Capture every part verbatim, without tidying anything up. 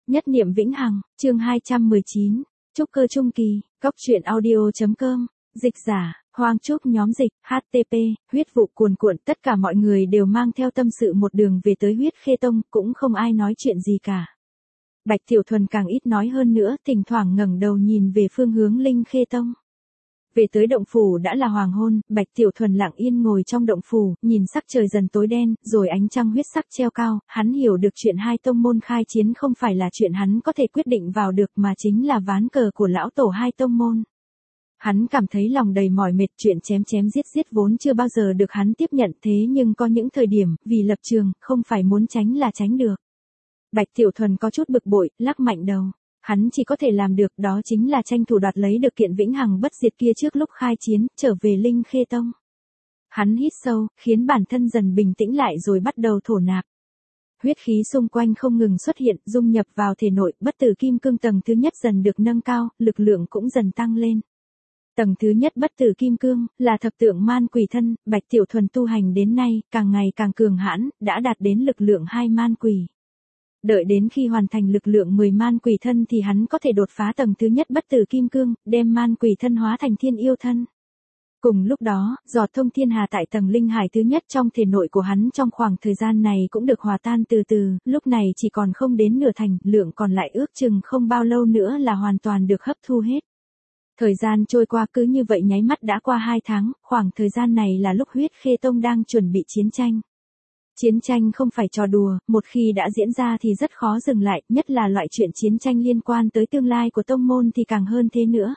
Nhất niệm vĩnh hằng, chương hai trăm mười chín, trúc cơ trung kỳ, góc truyện audio.com, dịch giả, Hoang Trúc nhóm dịch, hát tê pê, huyết vụ cuồn cuộn, tất cả mọi người đều mang theo tâm sự một đường về tới huyết khê tông, cũng không ai nói chuyện gì cả. Bạch Tiểu Thuần càng ít nói hơn nữa, thỉnh thoảng ngẩng đầu nhìn về phương hướng Linh Khê Tông. Về tới động phủ đã là hoàng hôn, Bạch Tiểu Thuần lặng yên ngồi trong động phủ, nhìn sắc trời dần tối đen, rồi ánh trăng huyết sắc treo cao, hắn hiểu được chuyện hai tông môn khai chiến không phải là chuyện hắn có thể quyết định vào được mà chính là ván cờ của lão tổ hai tông môn. Hắn cảm thấy lòng đầy mỏi mệt, chuyện chém chém giết giết vốn chưa bao giờ được hắn tiếp nhận, thế nhưng có những thời điểm, vì lập trường, không phải muốn tránh là tránh được. Bạch Tiểu Thuần có chút bực bội, lắc mạnh đầu. Hắn chỉ có thể làm được, đó chính là tranh thủ đoạt lấy được kiện vĩnh hằng bất diệt kia trước lúc khai chiến, trở về Linh Khê Tông. Hắn hít sâu, khiến bản thân dần bình tĩnh lại rồi bắt đầu thổ nạp. Huyết khí xung quanh không ngừng xuất hiện, dung nhập vào thể nội, bất tử kim cương tầng thứ nhất dần được nâng cao, lực lượng cũng dần tăng lên. Tầng thứ nhất bất tử kim cương, là thập tượng man quỷ thân, Bạch Tiểu Thuần tu hành đến nay, càng ngày càng cường hãn, đã đạt đến lực lượng hai man quỷ. Đợi đến khi hoàn thành lực lượng mười man quỷ thân thì hắn có thể đột phá tầng thứ nhất bất tử kim cương, đem man quỷ thân hóa thành thiên yêu thân. Cùng lúc đó, giọt thông thiên hà tại tầng linh hải thứ nhất trong thể nội của hắn trong khoảng thời gian này cũng được hòa tan từ từ, lúc này chỉ còn không đến nửa thành, lượng còn lại ước chừng không bao lâu nữa là hoàn toàn được hấp thu hết. Thời gian trôi qua cứ như vậy nháy mắt đã qua hai tháng, khoảng thời gian này là lúc huyết khê tông đang chuẩn bị chiến tranh. Chiến tranh không phải trò đùa, một khi đã diễn ra thì rất khó dừng lại, nhất là loại chuyện chiến tranh liên quan tới tương lai của tông môn thì càng hơn thế nữa.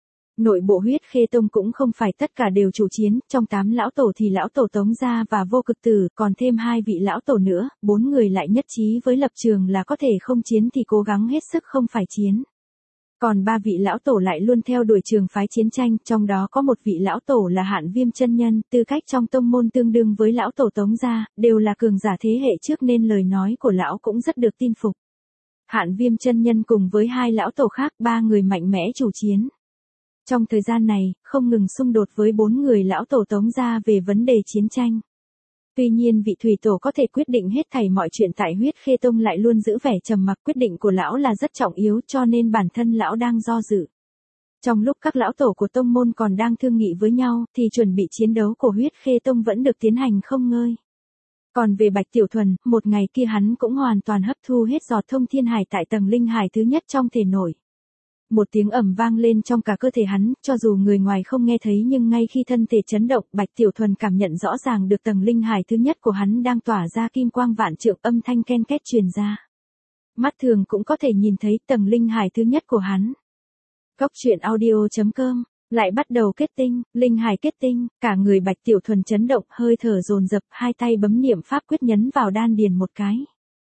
Nội bộ huyết khê tông cũng không phải tất cả đều chủ chiến, trong tám lão tổ thì lão tổ Tống Gia và Vô Cực Tử, còn thêm hai vị lão tổ nữa, bốn người lại nhất trí với lập trường là có thể không chiến thì cố gắng hết sức không phải chiến. Còn ba vị lão tổ lại luôn theo đuổi trường phái chiến tranh, trong đó có một vị lão tổ là Hạn Viêm chân nhân, tư cách trong tông môn tương đương với lão tổ Tống Gia, đều là cường giả thế hệ trước nên lời nói của lão cũng rất được tin phục. Hạn Viêm chân nhân cùng với hai lão tổ khác, ba người mạnh mẽ chủ chiến. Trong thời gian này, không ngừng xung đột với bốn người lão tổ Tống Gia về vấn đề chiến tranh. Tuy nhiên vị thủy tổ có thể quyết định hết thảy mọi chuyện tại huyết khê tông lại luôn giữ vẻ trầm mặc, quyết định của lão là rất trọng yếu cho nên bản thân lão đang do dự. Trong lúc các lão tổ của tông môn còn đang thương nghị với nhau thì chuẩn bị chiến đấu của huyết khê tông vẫn được tiến hành không ngơi. Còn về Bạch Tiểu Thuần, một ngày kia hắn cũng hoàn toàn hấp thu hết giọt thông thiên hải tại tầng linh hải thứ nhất trong thể nội. Một tiếng ầm vang lên trong cả cơ thể hắn, cho dù người ngoài không nghe thấy nhưng ngay khi thân thể chấn động, Bạch Tiểu Thuần cảm nhận rõ ràng được tầng linh hải thứ nhất của hắn đang tỏa ra kim quang vạn trượng, âm thanh ken két truyền ra. Mắt thường cũng có thể nhìn thấy tầng linh hải thứ nhất của hắn. Góc truyện audio.com, lại bắt đầu kết tinh, linh hải kết tinh, cả người Bạch Tiểu Thuần chấn động, hơi thở dồn dập, hai tay bấm niệm pháp quyết nhấn vào đan điền một cái.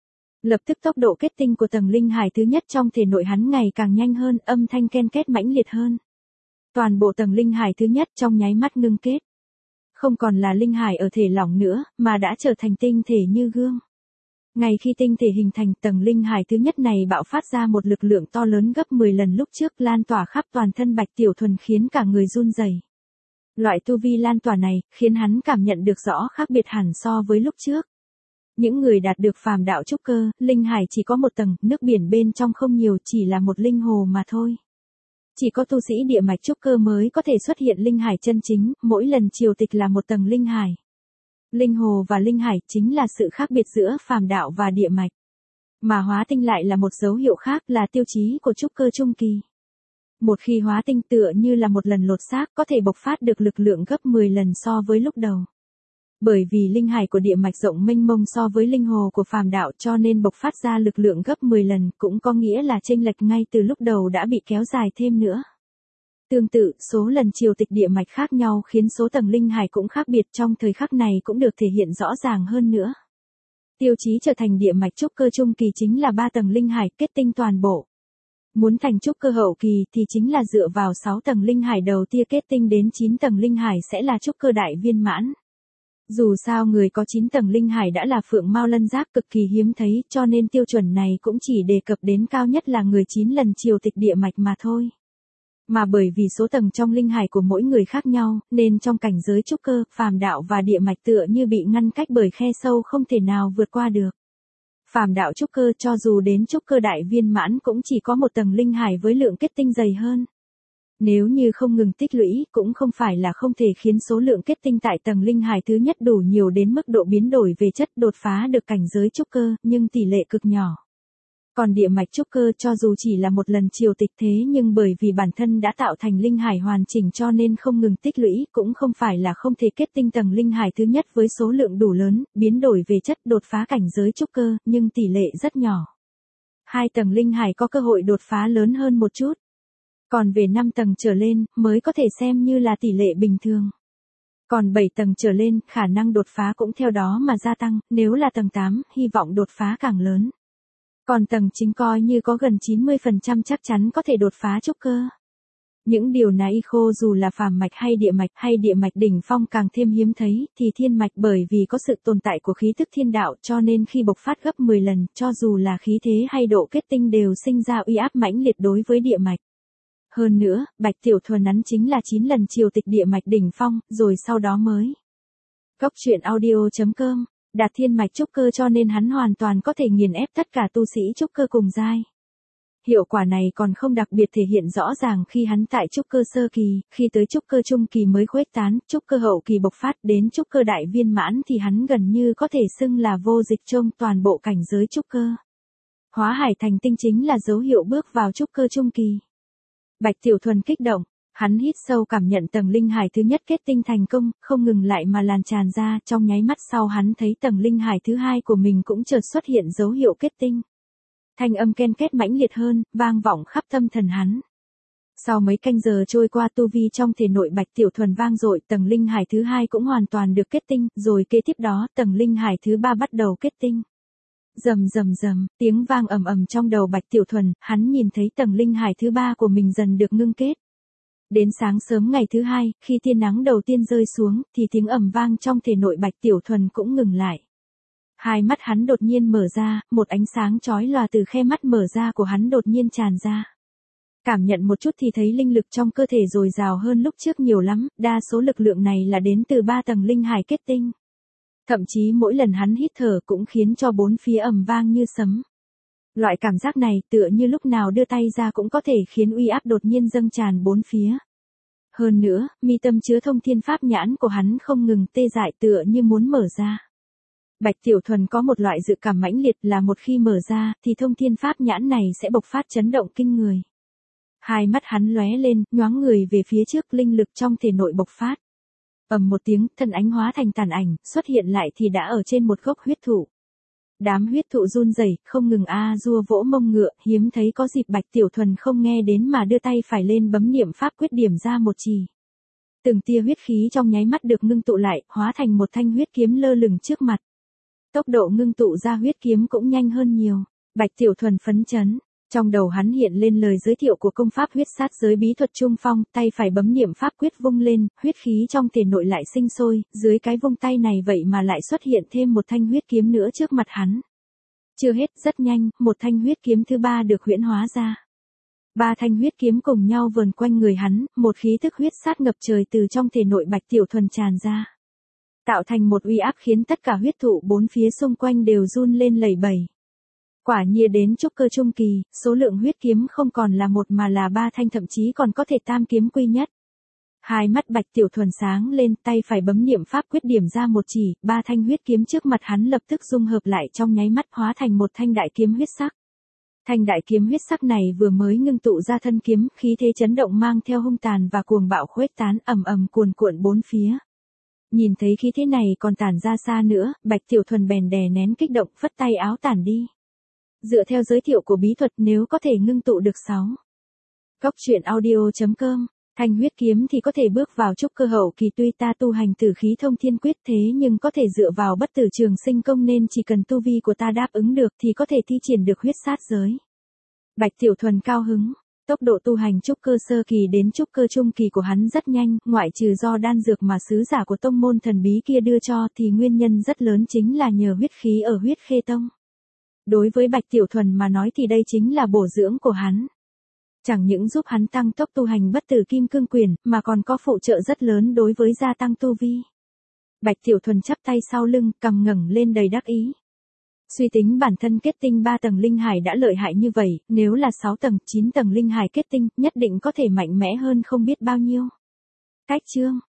Lập tức tốc độ kết tinh của tầng linh hải thứ nhất trong thể nội hắn ngày càng nhanh hơn, âm thanh ken két mãnh liệt hơn. Toàn bộ tầng linh hải thứ nhất trong nháy mắt ngưng kết. Không còn là linh hải ở thể lỏng nữa, mà đã trở thành tinh thể như gương. Ngay khi tinh thể hình thành, tầng linh hải thứ nhất này bạo phát ra một lực lượng to lớn gấp mười lần lúc trước, lan tỏa khắp toàn thân Bạch Tiểu Thuần khiến cả người run rẩy. Loại tu vi lan tỏa này, khiến hắn cảm nhận được rõ khác biệt hẳn so với lúc trước. Những người đạt được phàm đạo trúc cơ, linh hải chỉ có một tầng, nước biển bên trong không nhiều, chỉ là một linh hồ mà thôi. Chỉ có tu sĩ địa mạch trúc cơ mới có thể xuất hiện linh hải chân chính, mỗi lần triều tịch là một tầng linh hải. Linh hồ và linh hải chính là sự khác biệt giữa phàm đạo và địa mạch. Mà hóa tinh lại là một dấu hiệu khác, là tiêu chí của trúc cơ trung kỳ. Một khi hóa tinh tựa như là một lần lột xác, có thể bộc phát được lực lượng gấp mười lần so với lúc đầu. Bởi vì linh hải của địa mạch rộng mênh mông so với linh hồ của phàm đạo cho nên bộc phát ra lực lượng gấp mười lần, cũng có nghĩa là chênh lệch ngay từ lúc đầu đã bị kéo dài thêm nữa. Tương tự, số lần triều tịch địa mạch khác nhau khiến số tầng linh hải cũng khác biệt, trong thời khắc này cũng được thể hiện rõ ràng hơn nữa. Tiêu chí trở thành địa mạch trúc cơ trung kỳ chính là ba tầng linh hải kết tinh toàn bộ. Muốn thành trúc cơ hậu kỳ thì chính là dựa vào sáu tầng linh hải đầu tiên kết tinh đến chín tầng linh hải sẽ là trúc cơ đại viên mãn. Dù sao người có chín tầng linh hải đã là phượng mao lân giác cực kỳ hiếm thấy, cho nên tiêu chuẩn này cũng chỉ đề cập đến cao nhất là người chín lần triều tịch địa mạch mà thôi. Mà bởi vì số tầng trong linh hải của mỗi người khác nhau, nên trong cảnh giới trúc cơ, phàm đạo và địa mạch tựa như bị ngăn cách bởi khe sâu không thể nào vượt qua được. Phàm đạo trúc cơ cho dù đến trúc cơ đại viên mãn cũng chỉ có một tầng linh hải với lượng kết tinh dày hơn. Nếu như không ngừng tích lũy cũng không phải là không thể khiến số lượng kết tinh tại tầng linh hải thứ nhất đủ nhiều đến mức độ biến đổi về chất đột phá được cảnh giới trúc cơ, nhưng tỷ lệ cực nhỏ. Còn địa mạch trúc cơ cho dù chỉ là một lần triều tịch thế nhưng bởi vì bản thân đã tạo thành linh hải hoàn chỉnh cho nên không ngừng tích lũy cũng không phải là không thể kết tinh tầng linh hải thứ nhất với số lượng đủ lớn, biến đổi về chất đột phá cảnh giới trúc cơ, nhưng tỷ lệ rất nhỏ. Hai tầng linh hải có cơ hội đột phá lớn hơn một chút. Còn về năm tầng trở lên mới có thể xem như là tỷ lệ bình thường. Còn bảy tầng trở lên khả năng đột phá cũng theo đó mà gia tăng, nếu là tầng tám hy vọng đột phá càng lớn. Còn tầng chín coi như có gần chín mươi phần trăm chắc chắn có thể đột phá trúc cơ. Những điều này khô dù là phàm mạch hay địa mạch hay địa mạch đỉnh phong càng thêm hiếm thấy thì thiên mạch bởi vì có sự tồn tại của khí tức thiên đạo cho nên khi bộc phát gấp mười lần cho dù là khí thế hay độ kết tinh đều sinh ra uy áp mãnh liệt đối với địa mạch. Hơn nữa, Bạch Tiểu Thuần hắn chính là chín lần triều tịch địa mạch đỉnh phong, rồi sau đó mới. Góc truyện audio chấm com, đạt thiên mạch trúc cơ cho nên hắn hoàn toàn có thể nghiền ép tất cả tu sĩ trúc cơ cùng giai. Hiệu quả này còn không đặc biệt thể hiện rõ ràng khi hắn tại trúc cơ sơ kỳ, khi tới trúc cơ trung kỳ mới khuếch tán, trúc cơ hậu kỳ bộc phát đến trúc cơ đại viên mãn thì hắn gần như có thể xưng là vô dịch trong toàn bộ cảnh giới trúc cơ. Hóa hải thành tinh chính là dấu hiệu bước vào trúc cơ trung kỳ. Bạch Tiểu Thuần kích động, hắn hít sâu cảm nhận tầng linh hải thứ nhất kết tinh thành công, không ngừng lại mà lan tràn ra, trong nháy mắt sau hắn thấy tầng linh hải thứ hai của mình cũng chợt xuất hiện dấu hiệu kết tinh. Thanh âm ken két mãnh liệt hơn, vang vọng khắp tâm thần hắn. Sau mấy canh giờ trôi qua tu vi trong thể nội Bạch Tiểu Thuần vang dội, tầng linh hải thứ hai cũng hoàn toàn được kết tinh, rồi kế tiếp đó tầng linh hải thứ ba bắt đầu kết tinh. Rầm rầm rầm, tiếng vang ầm ầm trong đầu Bạch Tiểu Thuần, hắn nhìn thấy tầng linh hải thứ ba của mình dần được ngưng kết. Đến sáng sớm ngày thứ hai, khi tia nắng đầu tiên rơi xuống, thì tiếng ầm vang trong thể nội Bạch Tiểu Thuần cũng ngừng lại. Hai mắt hắn đột nhiên mở ra, một ánh sáng chói lòa từ khe mắt mở ra của hắn đột nhiên tràn ra. Cảm nhận một chút thì thấy linh lực trong cơ thể dồi dào hơn lúc trước nhiều lắm, đa số lực lượng này là đến từ ba tầng linh hải kết tinh. Thậm chí mỗi lần hắn hít thở cũng khiến cho bốn phía ầm vang như sấm. Loại cảm giác này tựa như lúc nào đưa tay ra cũng có thể khiến uy áp đột nhiên dâng tràn bốn phía. Hơn nữa, mi tâm chứa thông thiên pháp nhãn của hắn không ngừng tê dại tựa như muốn mở ra. Bạch Tiểu Thuần có một loại dự cảm mãnh liệt là một khi mở ra thì thông thiên pháp nhãn này sẽ bộc phát chấn động kinh người. Hai mắt hắn lóe lên, nhoáng người về phía trước, linh lực trong thể nội bộc phát. Ầm một tiếng, thân ánh hóa thành tàn ảnh, xuất hiện lại thì đã ở trên một gốc huyết thụ. Đám huyết thụ run rẩy, không ngừng a dua vỗ mông ngựa, hiếm thấy có dịp Bạch Tiểu Thuần không nghe đến mà đưa tay phải lên bấm niệm pháp quyết điểm ra một chì. Từng tia huyết khí trong nháy mắt được ngưng tụ lại, hóa thành một thanh huyết kiếm lơ lửng trước mặt. Tốc độ ngưng tụ ra huyết kiếm cũng nhanh hơn nhiều. Bạch Tiểu Thuần phấn chấn. Trong đầu hắn hiện lên lời giới thiệu của công pháp huyết sát giới bí thuật trung phong, tay phải bấm niệm pháp quyết vung lên, huyết khí trong thể nội lại sinh sôi, dưới cái vung tay này vậy mà lại xuất hiện thêm một thanh huyết kiếm nữa trước mặt hắn. Chưa hết, rất nhanh, một thanh huyết kiếm thứ ba được huyễn hóa ra. Ba thanh huyết kiếm cùng nhau vờn quanh người hắn, một khí tức huyết sát ngập trời từ trong thể nội Bạch Tiểu Thuần tràn ra. Tạo thành một uy áp khiến tất cả huyết thụ bốn phía xung quanh đều run lên lẩy bẩy. Quả nhiên đến trúc cơ trung kỳ, số lượng huyết kiếm không còn là một mà là ba thanh, thậm chí còn có thể tam kiếm quy nhất. Hai mắt Bạch Tiểu Thuần sáng lên, tay phải bấm niệm pháp quyết điểm ra một chỉ, ba thanh huyết kiếm trước mặt hắn lập tức dung hợp lại trong nháy mắt hóa thành một thanh đại kiếm huyết sắc. Thanh đại kiếm huyết sắc này vừa mới ngưng tụ ra thân kiếm, khí thế chấn động mang theo hung tàn và cuồng bạo khuếch tán ầm ầm cuồn cuộn bốn phía. Nhìn thấy khí thế này còn tản ra xa nữa, Bạch Tiểu Thuần bèn đè nén kích động, phất tay áo tản đi. Dựa theo giới thiệu của bí thuật nếu có thể ngưng tụ được sáu. Góc truyện audio chấm com, thanh huyết kiếm thì có thể bước vào trúc cơ hậu kỳ, tuy ta tu hành tử khí thông thiên quyết thế nhưng có thể dựa vào bất tử trường sinh công nên chỉ cần tu vi của ta đáp ứng được thì có thể thi triển được huyết sát giới. Bạch Tiểu Thuần cao hứng. Tốc độ tu hành trúc cơ sơ kỳ đến trúc cơ trung kỳ của hắn rất nhanh, ngoại trừ do đan dược mà sứ giả của tông môn thần bí kia đưa cho thì nguyên nhân rất lớn chính là nhờ huyết khí ở huyết khê tông. Đối với Bạch Tiểu Thuần mà nói thì đây chính là bổ dưỡng của hắn. Chẳng những giúp hắn tăng tốc tu hành bất tử kim cương quyền, mà còn có phụ trợ rất lớn đối với gia tăng tu vi. Bạch Tiểu Thuần chắp tay sau lưng, cằm ngẩng lên đầy đắc ý. Suy tính bản thân kết tinh ba tầng linh hải đã lợi hại như vậy, nếu là sáu tầng, chín tầng linh hải kết tinh, nhất định có thể mạnh mẽ hơn không biết bao nhiêu. Cách chương